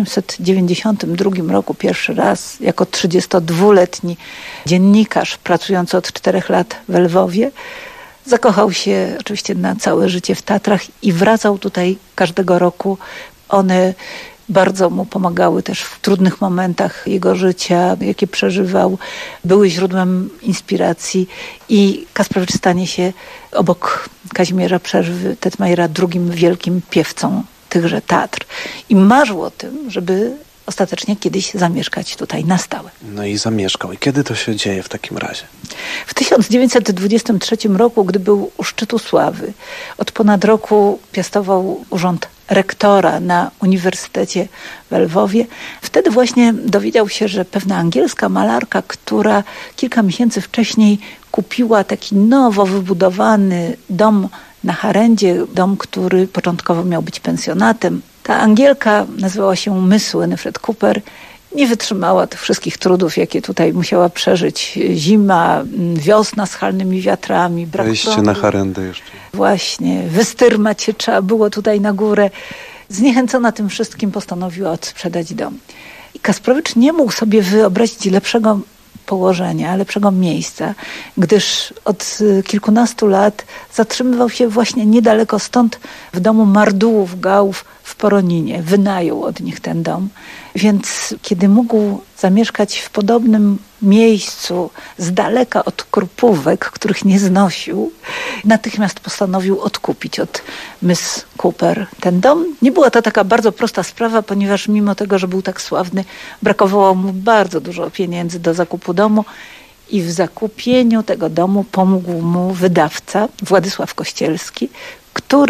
1892 roku pierwszy raz jako 32-letni dziennikarz pracujący od 4 lat w Lwowie, zakochał się oczywiście na całe życie w Tatrach i wracał tutaj każdego roku. One bardzo mu pomagały też w trudnych momentach jego życia, jakie przeżywał. Były źródłem inspiracji i Kasprowicz stanie się obok Kazimierza Przerwy-Tetmajera drugim wielkim piewcą tychże Tatr. I marzył o tym, żeby ostatecznie kiedyś zamieszkać tutaj na stałe. No i zamieszkał. I kiedy to się dzieje w takim razie? W 1923 roku, gdy był u szczytu sławy, od ponad roku piastował urząd rektora na Uniwersytecie w Lwowie. Wtedy właśnie dowiedział się, że pewna angielska malarka, która kilka miesięcy wcześniej kupiła taki nowo wybudowany dom na Harendzie, dom, który początkowo miał być pensjonatem. Ta Angielka nazywała się Miss Winifred Cooper. Nie wytrzymała tych wszystkich trudów, jakie tutaj musiała przeżyć. Zima, wiosna z halnymi wiatrami, brak Wejście na Harendę jeszcze. Właśnie, wystyrmać się trzeba było tutaj na górę. Zniechęcona tym wszystkim postanowiła odsprzedać dom. I Kasprowicz nie mógł sobie wyobrazić lepszego położenia, lepszego miejsca, gdyż od kilkunastu lat zatrzymywał się właśnie niedaleko stąd w domu Mardułów Gałów w Poroninie. Wynajął od nich ten dom. Więc kiedy mógł zamieszkać w podobnym miejscu, z daleka od Krupówek, których nie znosił, natychmiast postanowił odkupić od Miss Cooper ten dom. Nie była to taka bardzo prosta sprawa, ponieważ mimo tego, że był tak sławny, brakowało mu bardzo dużo pieniędzy do zakupu domu i w zakupieniu tego domu pomógł mu wydawca Władysław Kościelski, który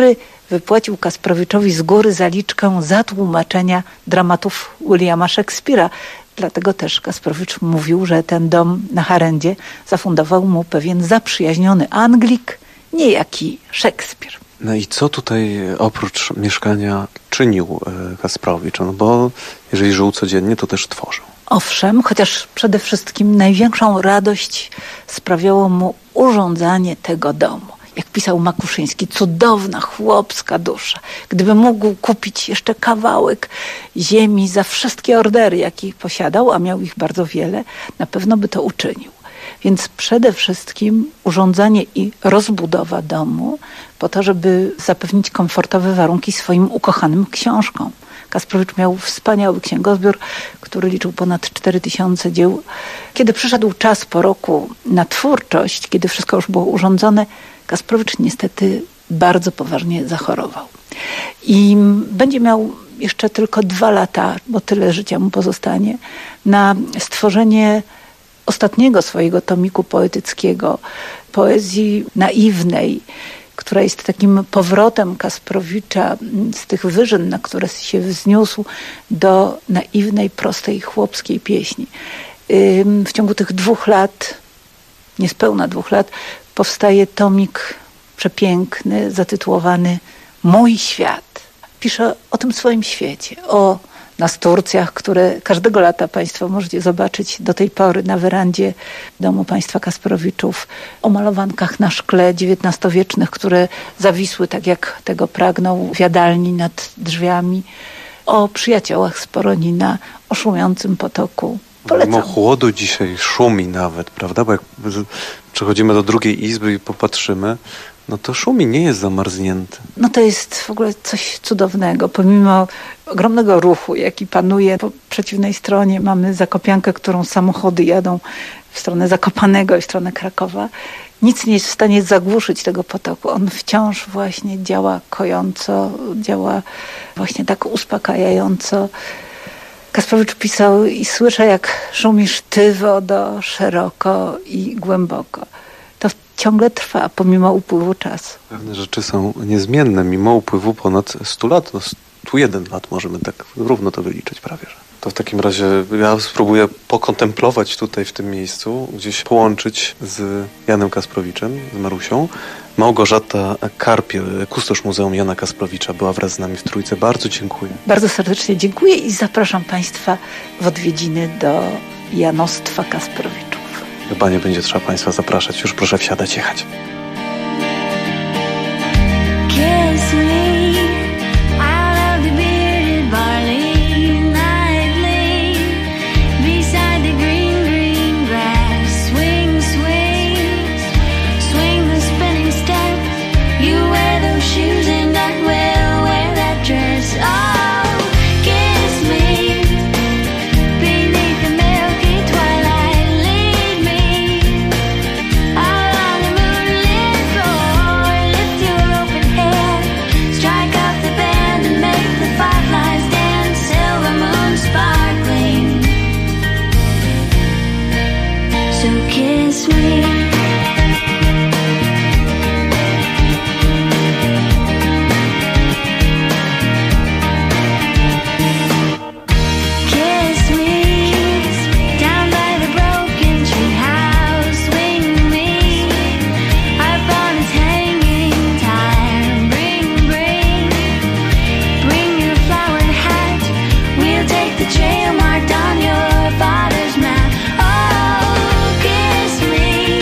wypłacił Kasprowiczowi z góry zaliczkę za tłumaczenia dramatów Williama Szekspira. Dlatego też Kasprowicz mówił, że ten dom na Harendzie zafundował mu pewien zaprzyjaźniony Anglik, niejaki Szekspir. No i co tutaj oprócz mieszkania czynił Kasprowicz? No bo jeżeli żył codziennie, to też tworzył. Owszem, chociaż przede wszystkim największą radość sprawiało mu urządzanie tego domu. Jak pisał Makuszyński, cudowna, chłopska dusza. Gdyby mógł kupić jeszcze kawałek ziemi za wszystkie ordery, jakie posiadał, a miał ich bardzo wiele, na pewno by to uczynił. Więc przede wszystkim urządzanie i rozbudowa domu po to, żeby zapewnić komfortowe warunki swoim ukochanym książkom. Kasprowicz miał wspaniały księgozbiór, który liczył ponad 4000 dzieł. Kiedy przyszedł czas po roku na twórczość, kiedy wszystko już było urządzone, Kasprowicz niestety bardzo poważnie zachorował. I będzie miał jeszcze tylko 2 lata, bo tyle życia mu pozostanie, na stworzenie ostatniego swojego tomiku poetyckiego, poezji naiwnej, która jest takim powrotem Kasprowicza z tych wyżyn, na które się wzniósł, do naiwnej, prostej, chłopskiej pieśni. W ciągu tych 2 lat, niespełna 2 lat, powstaje tomik przepiękny, zatytułowany Mój świat. Pisze o tym swoim świecie, o nasturcjach, które każdego lata Państwo możecie zobaczyć do tej pory na werandzie domu państwa Kasprowiczów, o malowankach na szkle XIX-wiecznych, które zawisły tak jak tego pragnął w jadalni nad drzwiami, o przyjaciołach z Poronina, o szumiącym potoku. Polecam. Mimo chłodu dzisiaj szumi nawet, prawda? Bo jak przechodzimy do drugiej izby i popatrzymy, no to szumi, nie jest zamarznięty. No to jest w ogóle coś cudownego. Pomimo ogromnego ruchu, jaki panuje po przeciwnej stronie, mamy Zakopiankę, którą samochody jadą w stronę Zakopanego i w stronę Krakowa. Nic nie jest w stanie zagłuszyć tego potoku. On wciąż właśnie działa kojąco, działa właśnie tak uspokajająco. Kasprowicz pisał i słyszę, jak szumisz ty, wodo, szeroko i głęboko. To ciągle trwa, pomimo upływu czasu. Pewne rzeczy są niezmienne, mimo upływu ponad 100 lat. No 101 lat możemy tak równo to wyliczyć prawie, że. To w takim razie ja spróbuję pokontemplować tutaj w tym miejscu, gdzieś połączyć z Janem Kasprowiczem, z Marusią. Małgorzata Karpiel, kustosz Muzeum Jana Kasprowicza, była wraz z nami w trójce. Bardzo dziękuję. Bardzo serdecznie dziękuję i zapraszam Państwa w odwiedziny do Janostwa Kasprowiczów. Chyba nie będzie trzeba Państwa zapraszać. Już proszę wsiadać, jechać. Trail marked on your father's map. Oh, kiss me.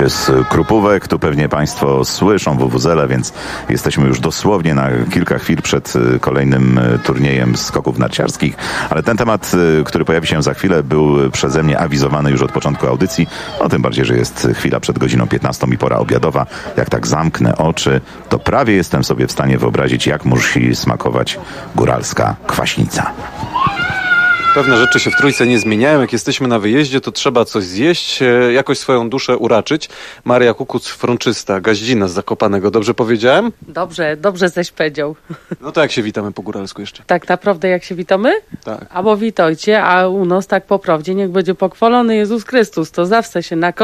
się z Krupówek. Tu pewnie Państwo słyszą wuwuzele, więc jesteśmy już dosłownie na kilka chwil przed kolejnym turniejem skoków narciarskich. Ale ten temat, który pojawi się za chwilę, był przeze mnie awizowany już od początku audycji. No tym bardziej, że jest chwila przed godziną 15 i pora obiadowa. Jak tak zamknę oczy, to prawie jestem sobie w stanie wyobrazić, jak musi smakować góralska kwaśnica. Pewne rzeczy się w Trójce nie zmieniają. Jak jesteśmy na wyjeździe, to trzeba coś zjeść, jakoś swoją duszę uraczyć. Maria Kukuc-Frączysta, Gaździna z Zakopanego. Dobrze powiedziałem? Dobrze żeś powiedział. No to jak się witamy po góralsku jeszcze? Tak naprawdę jak się witamy? Tak. Albo witajcie, a u nas tak po prawdzie, niech będzie pochwalony Jezus Chrystus. To zawsze się na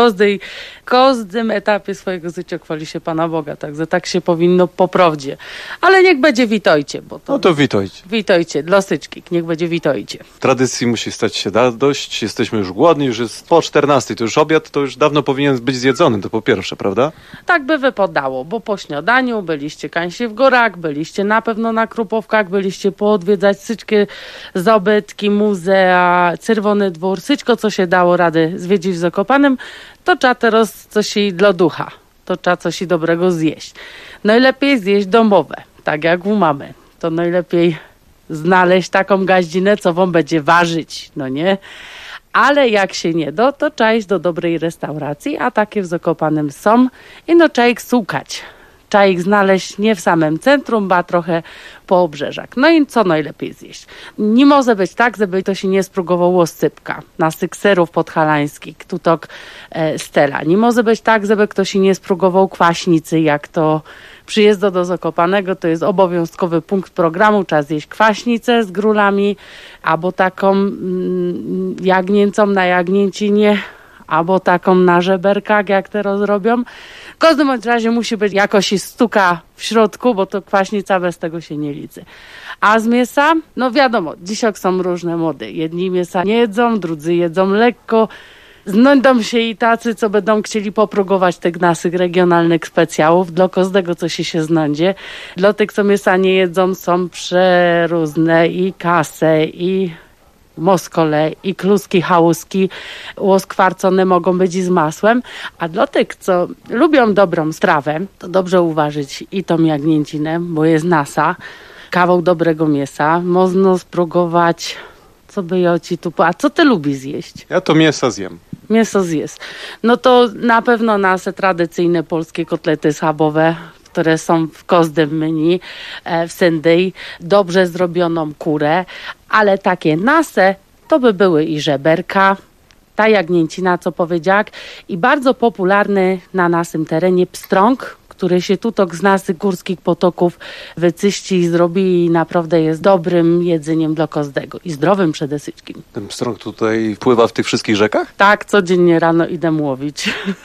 każdym etapie swojego życia chwali się Pana Boga. Także tak się powinno po prawdzie. Ale niech będzie witajcie. Bo to... No to witajcie. Witajcie, dla syczkik, niech będzie witajcie. Tradycji musi stać się dość. Jesteśmy już głodni, już jest po 14. To już obiad, to już dawno powinien być zjedzony, to po pierwsze, prawda? Tak by wypadało, bo po śniadaniu byliście kańsi w górach, byliście na pewno na Krupówkach, byliście poodwiedzać wszystkie zabytki, muzea, Czerwony Dwór, wszystko co się dało rady zwiedzić w Zakopanem, to trzeba teraz coś i dla ducha, to trzeba coś i dobrego zjeść. Najlepiej zjeść domowe, tak jak u mamy, to najlepiej znaleźć taką gaździnę, co wam będzie ważyć, no nie? Ale jak się nie da, to trzeba iść do dobrej restauracji, a takie w Zakopanem są i no trzeba ich szukać. Trzeba ich znaleźć nie w samym centrum, ba trochę po obrzeżach. No i co najlepiej zjeść? Nie może być tak, żeby to się nie spróbowało sypka na sykserów podhalańskich, tutok stela. Nie może być tak, żeby ktoś się nie spróbował kwaśnicy, jak to przyjezdo do Zakopanego, to jest obowiązkowy punkt programu, trzeba zjeść kwaśnicę z grólami, albo taką jagnięcą na jagnięcinie, albo taką na żeberkach, jak teraz robią. W każdym bądź razie musi być jakoś i stuka w środku, bo to kwaśnica bez tego się nie liczy. A z mięsa? No wiadomo, dzisiaj są różne mody. Jedni mięsa nie jedzą, drudzy jedzą lekko. Znajdą się i tacy, co będą chcieli popróbować tych naszych regionalnych specjałów. Dla każdego coś się znajdzie. Dla tych, co mięsa nie jedzą, są przeróżne i kasę, i moskole, i kluski, chałuski skwarcone mogą być i z masłem. A dla tych, co lubią dobrą strawę, to dobrze uważać i tą jagnięcinę, bo jest nasa, kawał dobrego mięsa. Można spróbować, co by ja ci tu... A co ty lubisz zjeść? Ja to mięso zjem. Mięso zjeść. No to na pewno nasze tradycyjne polskie kotlety schabowe, które są w każdym menu, w Syndyi, dobrze zrobioną kurę, ale takie nasze to by były i żeberka, ta jagnięcina, co powiedział, i bardzo popularny na naszym terenie pstrąg, który się tutok z naszych górskich potoków wyczyści i zrobi i naprawdę jest dobrym jedzeniem dla każdego i zdrowym przede wszystkim. Ten pstrąg tutaj wpływa w tych wszystkich rzekach? Tak, codziennie rano idę łowić.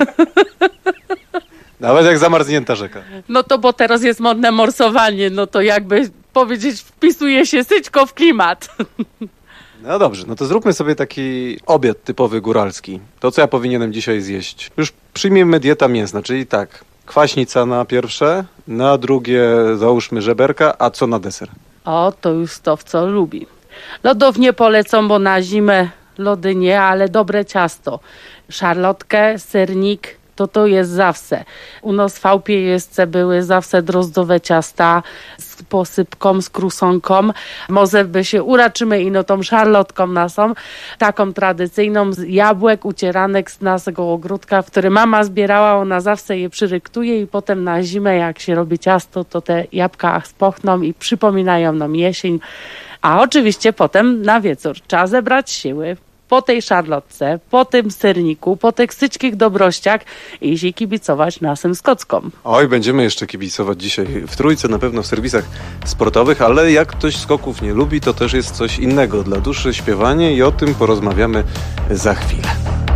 Nawet jak zamarznięta rzeka. No to bo teraz jest modne morsowanie, no to jakby powiedzieć wpisuje się syćko w klimat. No dobrze, no to zróbmy sobie taki obiad typowy góralski. To, co ja powinienem dzisiaj zjeść. Już przyjmijmy dieta mięsna, czyli tak, kwaśnica na pierwsze, na drugie załóżmy żeberka, a co na deser? O, to już to, w co lubi. Lodów nie polecą, bo na zimę lody nie, ale dobre ciasto. Szarlotkę, sernik, to jest zawsze. U nas w VPS były zawsze drozdowe ciasta z posypką, z krusonką. Może by się uraczymy i no tą szarlotką naszą, taką tradycyjną z jabłek ucieranek z naszego ogródka, w który mama zbierała, ona zawsze je przyryktuje i potem na zimę, jak się robi ciasto, to te jabłka spochną i przypominają nam jesień. A oczywiście potem na wieczór trzeba zebrać siły, po tej szarlotce, po tym serniku, po tych syćkich dobrościach i się kibicować naszym skockom. Oj, będziemy jeszcze kibicować dzisiaj w Trójce, na pewno w serwisach sportowych, ale jak ktoś skoków nie lubi, to też jest coś innego dla duszy, śpiewanie i o tym porozmawiamy za chwilę.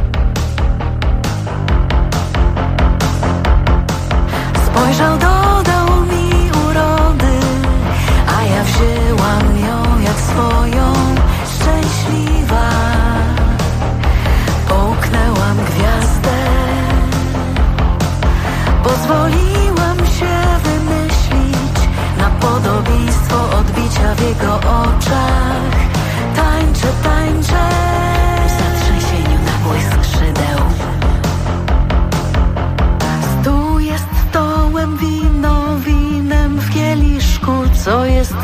Spojrzał, dodał mi urody, a ja wzięłam ją jak swoją, szczęśliwa. Połknęłam gwiazdę, pozwoliłam się wymyślić na podobieństwo odbicia w jego oczach. Tańczę, tańczę w zatrzęsieniu na błysk skrzydeł.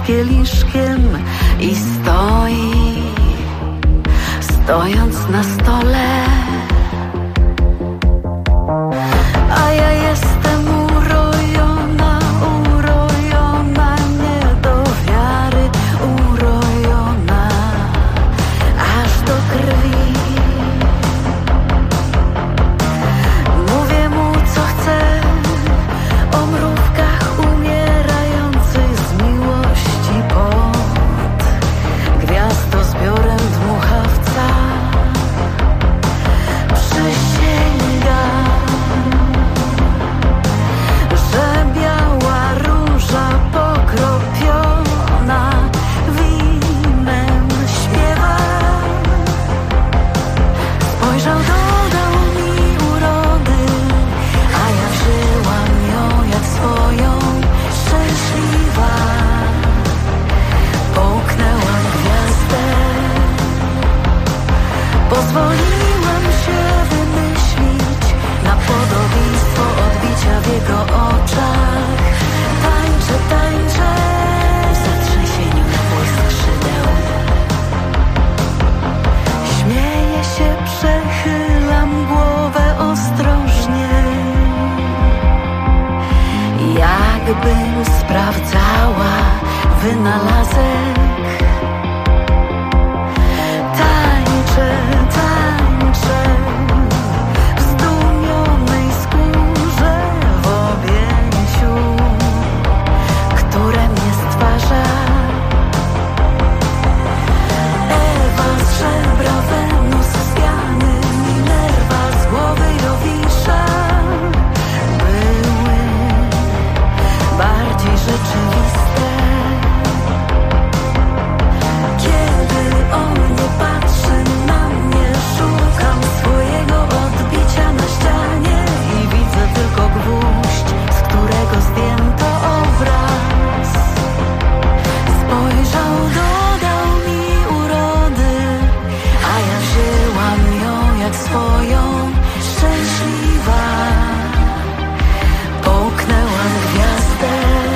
kieliszkiem i stoi, stojąc na stole. A ja jestem urojona, urojona, nie do wiary, urojona aż do krwi. Mówię mu co chcę, o mrówkach umierających z miłości pod gwiazdozbiorem dmuchawca. Przysięgam, że biała róża pokropiona winem śpiewa. Spojrzał, dodał mi urody, a ja wzięłam ją jak swoją. Szczęśliwa, połknęłam gwiazdę. Pozwoliłam się wymyślić na podobieństwo odbicia w jego oczach. Tańczę, tańczę w zatrzęsieniu na błysk skrzydeł. Śmieję się, przechylam głowę ostrożnie, jakbym sprawdzała wynalazek. Tańczę, tańczę w zdumionej skórze, w objęciu, które mnie stwarza. Ewa z żebra, Wenus z piany, Minerva z głowy Jowisza były bardziej rzeczywiste. Kiedy on nie patrzy na mnie, szukam swojego odbicia na ścianie i widzę tylko gwóźdź, z którego zdjęto obraz. Spojrzał, dodał mi urody, a ja wzięłam ją jak swoją. Szczęśliwa, połknęłam gwiazdę.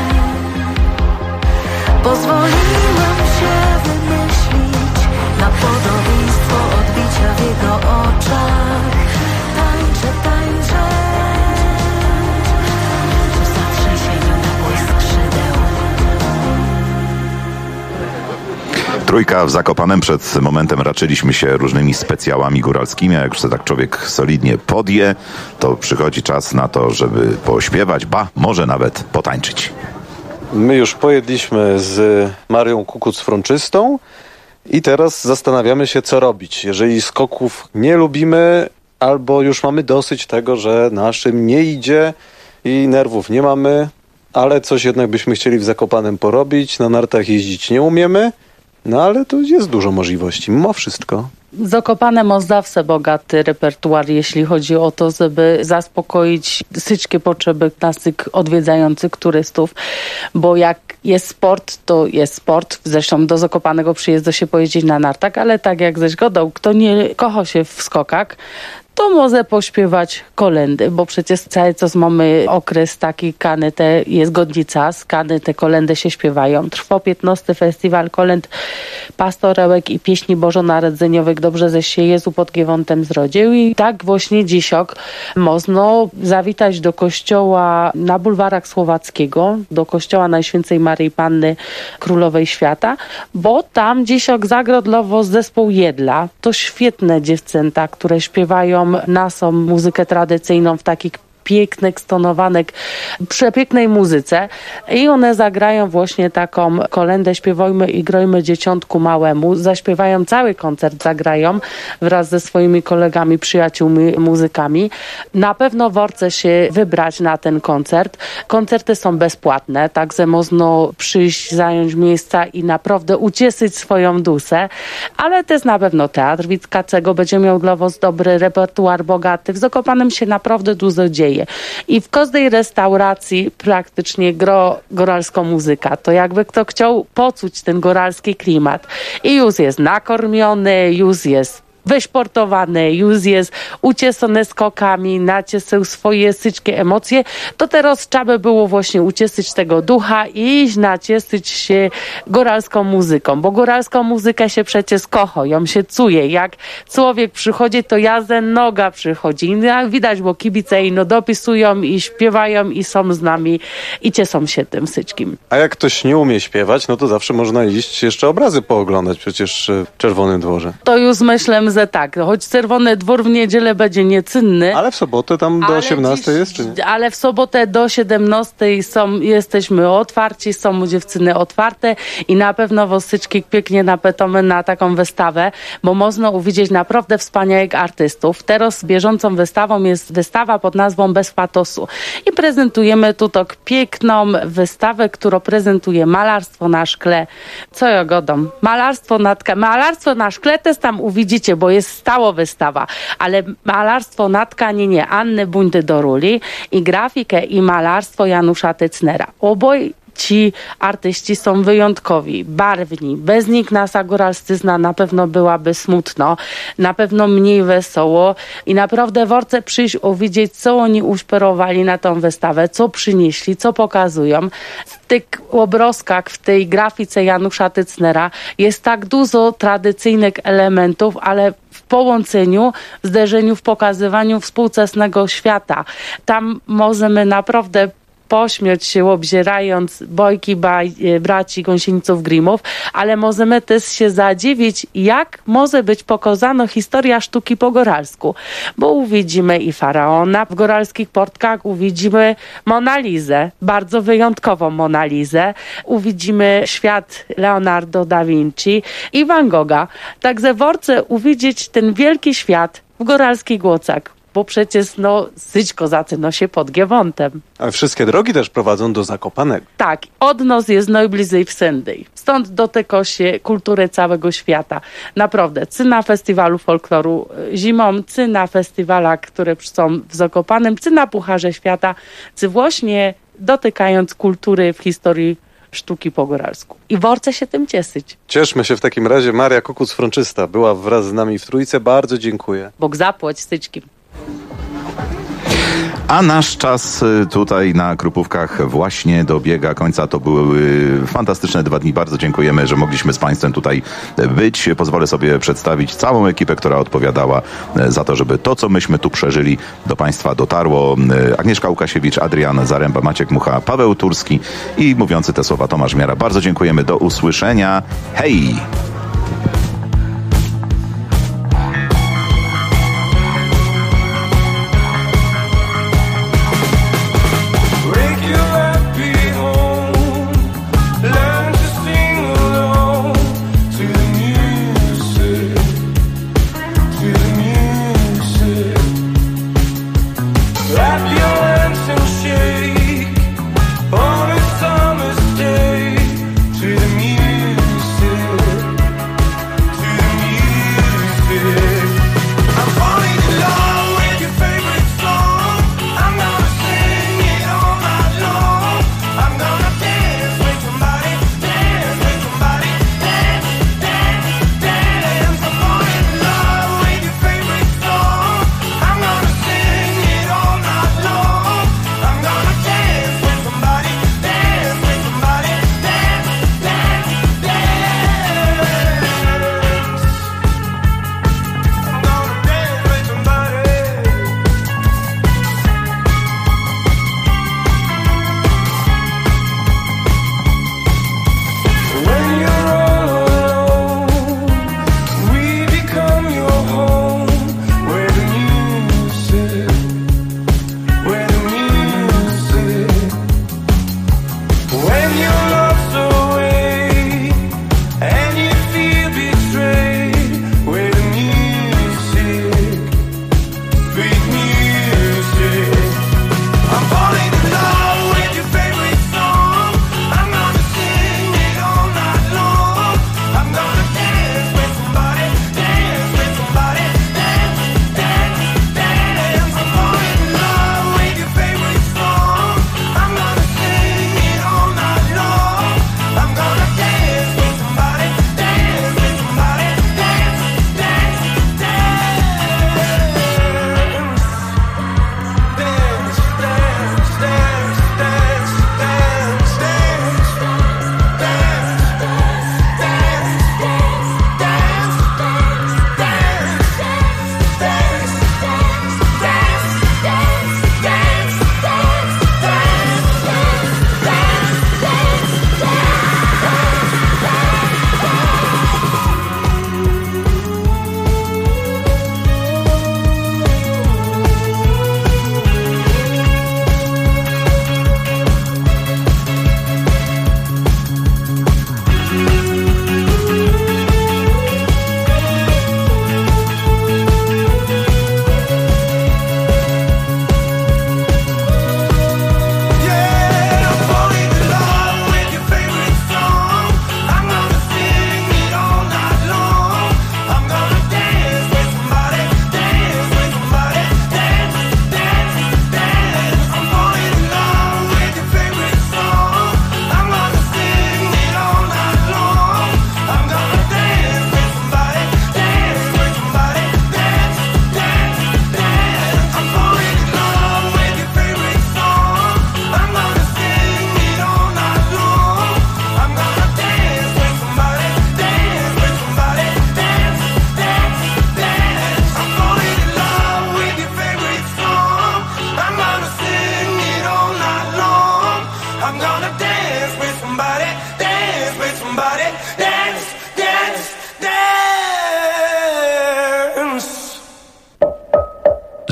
Pozwoliłam się wymyślić na podobieństwo odbicia w jego oczach. Tańczę, tańczę w zatrzęsieniu na błysk skrzydeł. Trójka w Zakopanem. Przed momentem raczyliśmy się różnymi specjałami góralskimi, a jak już się tak człowiek solidnie podje, to przychodzi czas na to, żeby pośpiewać, może nawet potańczyć. My już pojedliśmy z Marią Kukuc-Frączystą i teraz zastanawiamy się, co robić. Jeżeli skoków nie lubimy, albo już mamy dosyć tego, że naszym nie idzie i nerwów nie mamy, ale coś jednak byśmy chcieli w Zakopanem porobić, na nartach jeździć nie umiemy, no ale tu jest dużo możliwości, mimo wszystko. Zakopane ma zawsze bogaty repertuar, jeśli chodzi o to, żeby zaspokoić wszystkie potrzeby naszych odwiedzających turystów, bo jak jest sport, to jest sport. Zresztą do Zakopanego przyjeżdża się pojeździć na nartach, ale tak jak żeś godał, kto nie kocha się w skokach, to może pośpiewać kolendy, bo przecież cały czas mamy okres taki, kany te jest godnica, kany te kolendy się śpiewają. Trwa 15. festiwal kolęd pastorełek i pieśni bożonarodzeniowych Dobrze, że się Jezu pod Giewontem zrodził i tak właśnie dzisiaj można zawitać do kościoła na bulwarach Słowackiego, do kościoła Najświętszej Maryi Panny Królowej Świata, bo tam dzisiaj zagra dla was zespół Jedla. To świetne dziewczęta, które śpiewają naszą muzykę tradycyjną w takich pięknych, stonowanych, przepięknej muzyce i one zagrają właśnie taką kolędę Śpiewajmy i grojmy dzieciątku małemu. Zaśpiewają cały koncert, zagrają wraz ze swoimi kolegami, przyjaciółmi, muzykami. Na pewno warto się wybrać na ten koncert. Koncerty są bezpłatne, także można przyjść, zająć miejsca i naprawdę ucieszyć swoją duszę, ale też na pewno teatr Witkacego będzie miał dla was dobry repertuar, bogaty. W Zakopanem się naprawdę dużo dzieje. I w każdej restauracji praktycznie góralska muzyka. To jakby kto chciał poczuć ten góralski klimat. I już jest nakarmiony, już jest wysportowane, już jest uciesone skokami, nacieszył swoje wszystkie emocje, to teraz trzeba było właśnie ucieszyć tego ducha i iść nacieszyć się góralską muzyką, bo góralską muzykę się przecież kocha, ją się czuje. Jak człowiek przychodzi, to jazen noga przychodzi. Jak widać, bo kibice ino dopisują i śpiewają i są z nami i cieszą się tym wszystkim. A jak ktoś nie umie śpiewać, no to zawsze można iść jeszcze obrazy pooglądać przecież w Czerwonym Dworze. To już myślę, że tak. Choć Czerwony Dwór w niedzielę będzie niecynny. Ale w sobotę tam do 18 jest, czy nie? Ale w sobotę do 17 jesteśmy otwarci, są dziewczyny otwarte i na pewno wosyczki pięknie napętamy na taką wystawę, bo można uwidzieć naprawdę wspaniałych artystów. Teraz bieżącą wystawą jest wystawa pod nazwą Bez patosu. I prezentujemy tutaj piękną wystawę, która prezentuje malarstwo na szkle. Co ja godam? Malarstwo na szkle też tam uwidzicie, bo jest stała wystawa, ale malarstwo na tkaninie Anny Bundy-Doruli i grafikę i malarstwo Janusza Tycnera. Oboj ci artyści są wyjątkowi, barwni. Bez nich nasza góralszczyzna na pewno byłaby smutno, na pewno mniej wesoło i naprawdę warto przyjść uwidzieć, co oni uśpirowali na tą wystawę, co przynieśli, co pokazują. W tych obrazkach, w tej grafice Janusza Tycnera jest tak dużo tradycyjnych elementów, ale w połączeniu, w zderzeniu, w pokazywaniu współczesnego świata. Tam możemy naprawdę pośmiać się, obzierając bojki braci Gąsieniców Grimmów, ale możemy też się zadziwić, jak może być pokazana historia sztuki po góralsku. Bo uwidzimy i faraona w góralskich portkach, uwidzimy Monalizę, bardzo wyjątkową Monalizę, uwidzimy świat Leonardo da Vinci i Van Gogha. Także warto uwidzieć ten wielki świat w góralskich głocach. Bo przecież syćko zaczyna się pod Giewontem. A wszystkie drogi też prowadzą do Zakopanego. Tak, od nas jest najbliżej w Sendej. Stąd dotyka się kultury całego świata. Naprawdę, czy na festiwalu folkloru zimą, czy na festiwalach, które są w Zakopanem, czy na Pucharze Świata, czy właśnie dotykając kultury w historii sztuki po góralsku. I warto się tym cieszyć. Cieszmy się w takim razie. Maria Kukuc-Frączysta była wraz z nami w Trójce. Bardzo dziękuję. Bóg zapłać styczkim. A nasz czas tutaj na Krupówkach właśnie dobiega końca. To były fantastyczne 2 dni. Bardzo dziękujemy, że mogliśmy z Państwem tutaj być. Pozwolę sobie przedstawić całą ekipę, która odpowiadała za to, żeby to, co myśmy tu przeżyli, do Państwa dotarło. Agnieszka Łukasiewicz, Adrian Zaręba, Maciek Mucha, Paweł Turski i mówiący te słowa Tomasz Miara. Bardzo dziękujemy. Do usłyszenia. Hej! On a summer's day to the music.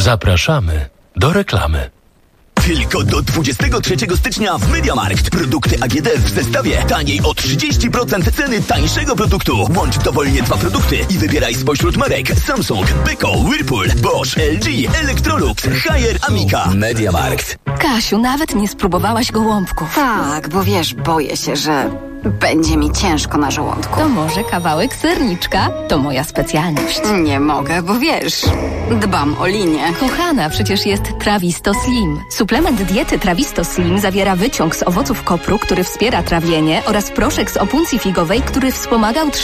Zapraszamy do reklamy. Tylko do 23 stycznia w MediaMarkt. Produkty AGD w zestawie taniej o 30% ceny tańszego produktu. Łącz dowolnie 2 produkty i wybieraj spośród marek Samsung, Beko, Whirlpool, Bosch, LG, Electrolux, Haier, Amica. MediaMarkt. Kasiu, nawet nie spróbowałaś gołąbków. Tak, bo wiesz, boję się, że będzie mi ciężko na żołądku. To może kawałek serniczka? To moja specjalność. Nie mogę, bo wiesz, dbam o linię. Kochana, przecież jest Trawisto Slim. Suplement diety Trawisto Slim zawiera wyciąg z owoców kopru, który wspiera trawienie oraz proszek z opuncji figowej, który wspomaga utrzymanie